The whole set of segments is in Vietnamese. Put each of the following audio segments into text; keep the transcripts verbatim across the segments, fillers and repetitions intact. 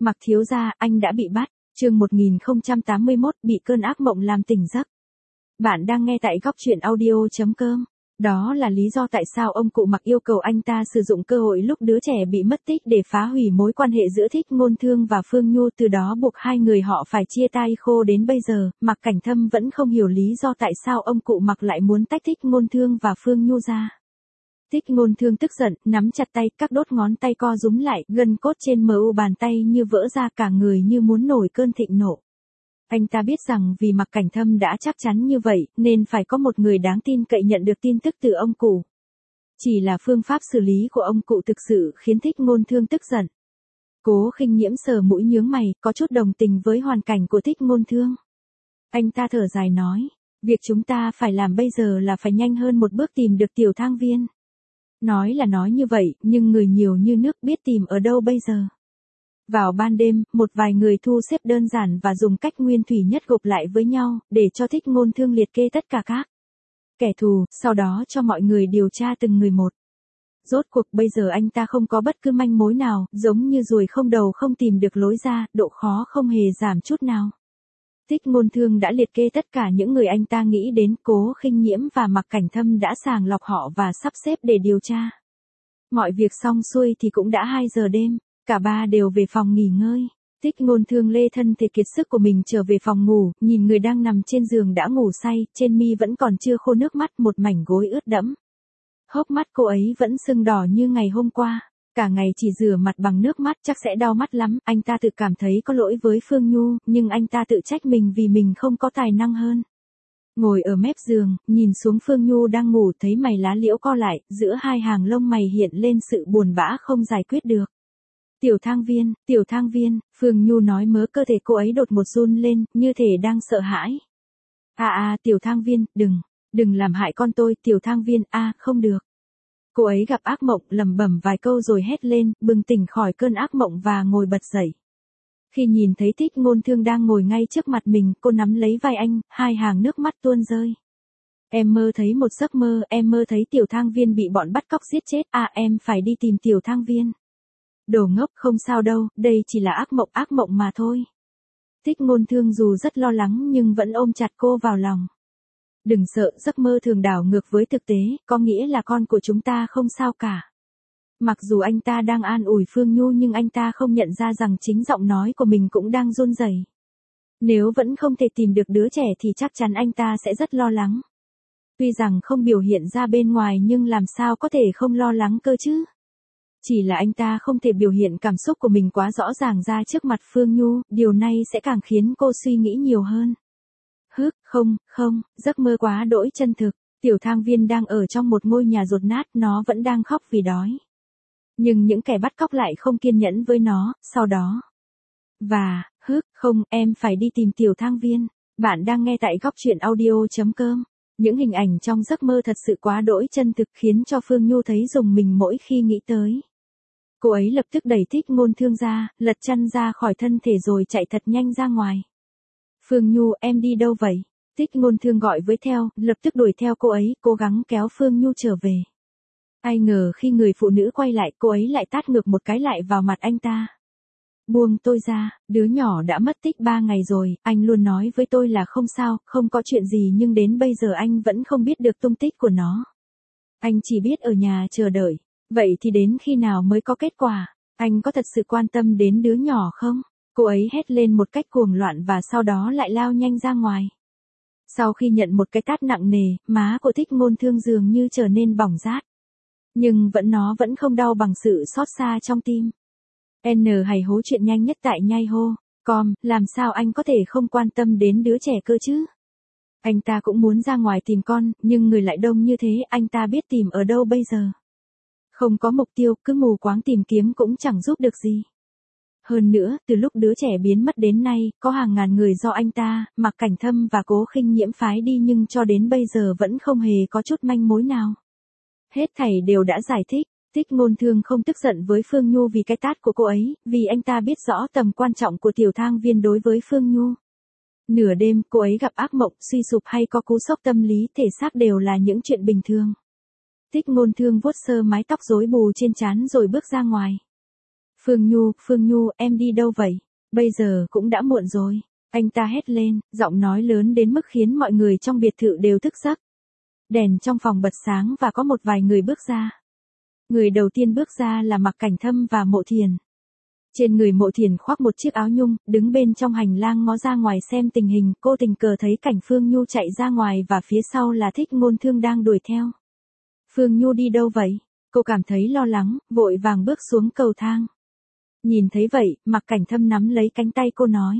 Mặc thiếu gia, anh đã bị bắt. Chương một nghìn không trăm tám mươi mốt, bị cơn ác mộng làm tỉnh giấc. Bạn đang nghe tại góc truyện audio chấm com. Đó là lý do tại sao ông cụ Mặc yêu cầu anh ta sử dụng cơ hội lúc đứa trẻ bị mất tích để phá hủy mối quan hệ giữa Thích Ngôn Thương và Phương Nhu, từ đó buộc hai người họ phải chia tay khô đến bây giờ. Mặc Cảnh Thâm vẫn không hiểu lý do tại sao ông cụ Mặc lại muốn tách Thích Ngôn Thương và Phương Nhu ra. Thích Ngôn Thương tức giận, nắm chặt tay, các đốt ngón tay co rúm lại, gân cốt trên mờ u bàn tay như vỡ ra, cả người như muốn nổi cơn thịnh nộ. Anh ta biết rằng vì Mặc Cảnh Thâm đã chắc chắn như vậy, nên phải có một người đáng tin cậy nhận được tin tức từ ông cụ. Chỉ là phương pháp xử lý của ông cụ thực sự khiến Thích Ngôn Thương tức giận. Cố Khinh Nhiễm sờ mũi nhướng mày, có chút đồng tình với hoàn cảnh của Thích Ngôn Thương. Anh ta thở dài nói, việc chúng ta phải làm bây giờ là phải nhanh hơn một bước tìm được Tiểu Thang Viên. Nói là nói như vậy, nhưng người nhiều như nước, biết tìm ở đâu bây giờ. Vào ban đêm, một vài người thu xếp đơn giản và dùng cách nguyên thủy nhất gộp lại với nhau, để cho Thích Ngôn Thương liệt kê tất cả các kẻ thù, sau đó cho mọi người điều tra từng người một. Rốt cuộc bây giờ anh ta không có bất cứ manh mối nào, giống như ruồi không đầu không tìm được lối ra, độ khó không hề giảm chút nào. Thích Ngôn Thương đã liệt kê tất cả những người anh ta nghĩ đến, Cố Khinh Nhiễm và Mặc Cảnh Thâm đã sàng lọc họ và sắp xếp để điều tra. Mọi việc xong xuôi thì cũng đã hai giờ đêm, cả ba đều về phòng nghỉ ngơi. Thích Ngôn Thương lê thân thể kiệt sức của mình trở về phòng ngủ, nhìn người đang nằm trên giường đã ngủ say, trên mi vẫn còn chưa khô nước mắt, một mảnh gối ướt đẫm. Hốc mắt cô ấy vẫn sưng đỏ như ngày hôm qua. Cả ngày chỉ rửa mặt bằng nước mắt chắc sẽ đau mắt lắm. Anh ta tự cảm thấy có lỗi với Phương Nhu, nhưng anh ta tự trách mình vì mình không có tài năng hơn. Ngồi ở mép giường, nhìn xuống Phương Nhu đang ngủ, thấy mày lá liễu co lại, giữa hai hàng lông mày hiện lên sự buồn bã không giải quyết được. Tiểu Thang Viên, Tiểu Thang Viên, Phương Nhu nói mớ, cơ thể cô ấy đột một run lên, như thể đang sợ hãi. À à, Tiểu Thang Viên, đừng, đừng làm hại con tôi, Tiểu Thang Viên, a à, không được. Cô ấy gặp ác mộng, lẩm bẩm vài câu rồi hét lên, bừng tỉnh khỏi cơn ác mộng và ngồi bật dậy. Khi nhìn thấy Thích Ngôn Thương đang ngồi ngay trước mặt mình, cô nắm lấy vai anh, hai hàng nước mắt tuôn rơi. Em mơ thấy một giấc mơ, em mơ thấy Tiểu Thang Viên bị bọn bắt cóc giết chết, à em phải đi tìm Tiểu Thang Viên. Đồ ngốc, không sao đâu, đây chỉ là ác mộng, ác mộng mà thôi. Thích Ngôn Thương dù rất lo lắng nhưng vẫn ôm chặt cô vào lòng. Đừng sợ, giấc mơ thường đảo ngược với thực tế, có nghĩa là con của chúng ta không sao cả. Mặc dù anh ta đang an ủi Phương Nhu nhưng anh ta không nhận ra rằng chính giọng nói của mình cũng đang run rẩy. Nếu vẫn không thể tìm được đứa trẻ thì chắc chắn anh ta sẽ rất lo lắng. Tuy rằng không biểu hiện ra bên ngoài nhưng làm sao có thể không lo lắng cơ chứ? Chỉ là anh ta không thể biểu hiện cảm xúc của mình quá rõ ràng ra trước mặt Phương Nhu, điều này sẽ càng khiến cô suy nghĩ nhiều hơn. Hức, không, không, giấc mơ quá đỗi chân thực. Tiểu Thang Viên đang ở trong một ngôi nhà dột nát, nó vẫn đang khóc vì đói. Nhưng những kẻ bắt cóc lại không kiên nhẫn với nó, sau đó. Và, hức, không, em phải đi tìm Tiểu Thang Viên. Bạn đang nghe tại góc truyện audio chấm com. Những hình ảnh trong giấc mơ thật sự quá đỗi chân thực khiến cho Phương Nhu thấy rùng mình mỗi khi nghĩ tới. Cô ấy lập tức đẩy Thích Ngôn Thương ra, lật chăn ra khỏi thân thể rồi chạy thật nhanh ra ngoài. Phương Nhu, em đi đâu vậy? Thích Ngôn Thương gọi với theo, lập tức đuổi theo cô ấy, cố gắng kéo Phương Nhu trở về. Ai ngờ khi người phụ nữ quay lại, cô ấy lại tát ngược một cái lại vào mặt anh ta. Buông tôi ra, đứa nhỏ đã mất tích ba ngày rồi, anh luôn nói với tôi là không sao, không có chuyện gì nhưng đến bây giờ anh vẫn không biết được tung tích của nó. Anh chỉ biết ở nhà chờ đợi, vậy thì đến khi nào mới có kết quả? Anh có thật sự quan tâm đến đứa nhỏ không? Cô ấy hét lên một cách cuồng loạn và sau đó lại lao nhanh ra ngoài. Sau khi nhận một cái tát nặng nề, má của Thích Ngôn Thương dường như trở nên bỏng rát. Nhưng vẫn nó vẫn không đau bằng sự xót xa trong tim. N hay hố chuyện nhanh nhất tại nhai hô. Com, làm sao anh có thể không quan tâm đến đứa trẻ cơ chứ? Anh ta cũng muốn ra ngoài tìm con, nhưng người lại đông như thế, anh ta biết tìm ở đâu bây giờ? Không có mục tiêu, cứ mù quáng tìm kiếm cũng chẳng giúp được gì. Hơn nữa, từ lúc đứa trẻ biến mất đến nay, có hàng ngàn người do anh ta, Mặc Cảnh Thâm và Cố Khinh Nhiễm phái đi nhưng cho đến bây giờ vẫn không hề có chút manh mối nào. Hết thảy đều đã giải thích. Thích Ngôn Thương không tức giận với Phương Nhu vì cái tát của cô ấy, vì anh ta biết rõ tầm quan trọng của Tiểu Thang Viên đối với Phương Nhu. Nửa đêm, cô ấy gặp ác mộng, suy sụp hay có cú sốc tâm lý, thể xác đều là những chuyện bình thường. Thích Ngôn Thương vuốt sơ mái tóc rối bù trên trán rồi bước ra ngoài. Phương Nhu, Phương Nhu, em đi đâu vậy? Bây giờ cũng đã muộn rồi. Anh ta hét lên, giọng nói lớn đến mức khiến mọi người trong biệt thự đều thức giấc. Đèn trong phòng bật sáng và có một vài người bước ra. Người đầu tiên bước ra là Mạc Cảnh Thâm và Mộ Thiền. Trên người Mộ Thiền khoác một chiếc áo nhung, đứng bên trong hành lang ngó ra ngoài xem tình hình, cô tình cờ thấy cảnh Phương Nhu chạy ra ngoài và phía sau là Thích Ngôn Thương đang đuổi theo. Phương Nhu đi đâu vậy? Cô cảm thấy lo lắng, vội vàng bước xuống cầu thang. Nhìn thấy vậy, Mạc Cảnh Thâm nắm lấy cánh tay cô nói.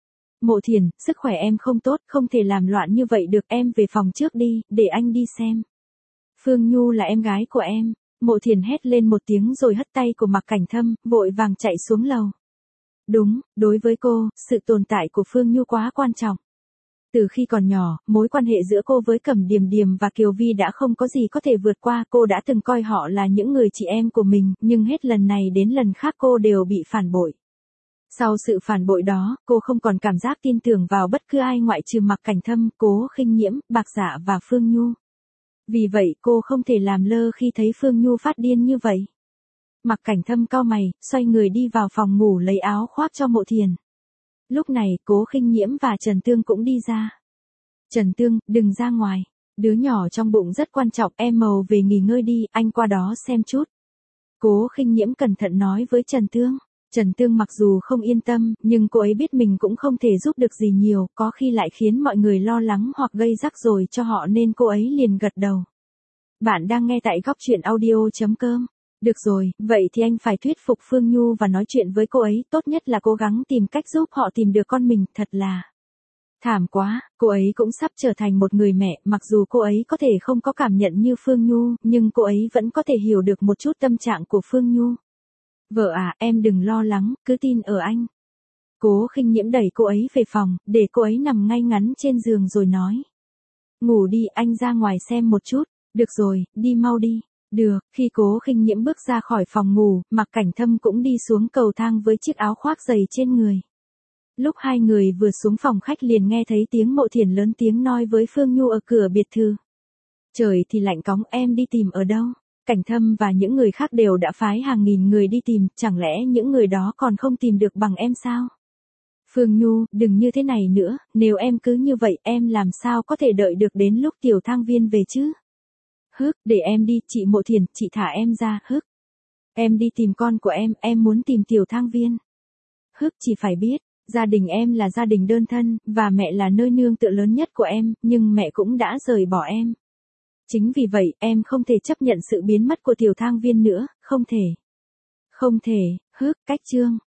Mộ Thiền, sức khỏe em không tốt, không thể làm loạn như vậy được, em về phòng trước đi, để anh đi xem. Phương Nhu là em gái của em. Mộ Thiền hét lên một tiếng rồi hất tay của Mạc Cảnh Thâm, vội vàng chạy xuống lầu. Đúng, đối với cô, sự tồn tại của Phương Nhu quá quan trọng. Từ khi còn nhỏ, mối quan hệ giữa cô với Cẩm Điềm Điềm và Kiều Vi đã không có gì có thể vượt qua, cô đã từng coi họ là những người chị em của mình, nhưng hết lần này đến lần khác cô đều bị phản bội. Sau sự phản bội đó, cô không còn cảm giác tin tưởng vào bất cứ ai ngoại trừ Mạc Cảnh Thâm, Cố Khinh Nhiễm, Bạc Dạ và Phương Nhu. Vì vậy cô không thể làm lơ khi thấy Phương Nhu phát điên như vậy. Mạc Cảnh Thâm cau mày, xoay người đi vào phòng ngủ lấy áo khoác cho Mộ Thiền. Lúc này Cố Khinh Nhiễm và Trần Tương cũng đi ra. Trần Tương, đừng ra ngoài. Đứa nhỏ trong bụng rất quan trọng, em màu về nghỉ ngơi đi, anh qua đó xem chút. Cố Khinh Nhiễm cẩn thận nói với Trần Tương. Trần Tương mặc dù không yên tâm, nhưng cô ấy biết mình cũng không thể giúp được gì nhiều, có khi lại khiến mọi người lo lắng hoặc gây rắc rối cho họ nên cô ấy liền gật đầu. Bạn đang nghe tại góc truyện audio chấm com. Được rồi, vậy thì anh phải thuyết phục Phương Nhu và nói chuyện với cô ấy, tốt nhất là cố gắng tìm cách giúp họ tìm được con mình, thật là thảm quá, cô ấy cũng sắp trở thành một người mẹ, mặc dù cô ấy có thể không có cảm nhận như Phương Nhu, nhưng cô ấy vẫn có thể hiểu được một chút tâm trạng của Phương Nhu. Vợ à, em đừng lo lắng, cứ tin ở anh. Cố Khinh Nhiễm đẩy cô ấy về phòng, để cô ấy nằm ngay ngắn trên giường rồi nói. Ngủ đi, anh ra ngoài xem một chút. Được rồi, đi mau đi. Được, khi Cố Khinh Nhiễm bước ra khỏi phòng ngủ, Mạc Cảnh Thâm cũng đi xuống cầu thang với chiếc áo khoác dày trên người. Lúc hai người vừa xuống phòng khách liền nghe thấy tiếng Mộ Thiền lớn tiếng nói với Phương Nhu ở cửa biệt thự. Trời thì lạnh cóng, em đi tìm ở đâu? Cảnh Thâm và những người khác đều đã phái hàng nghìn người đi tìm, chẳng lẽ những người đó còn không tìm được bằng em sao? Phương Nhu, đừng như thế này nữa, nếu em cứ như vậy em làm sao có thể đợi được đến lúc Tiểu Thang Viên về chứ? Hức, để em đi, chị Mộ Thiền, chị thả em ra, hức. Em đi tìm con của em, em muốn tìm Tiểu Thang Viên. Hức, chị phải biết, gia đình em là gia đình đơn thân, và mẹ là nơi nương tựa lớn nhất của em, nhưng mẹ cũng đã rời bỏ em. Chính vì vậy, em không thể chấp nhận sự biến mất của Tiểu Thang Viên nữa, không thể. Không thể, hức, cách chương.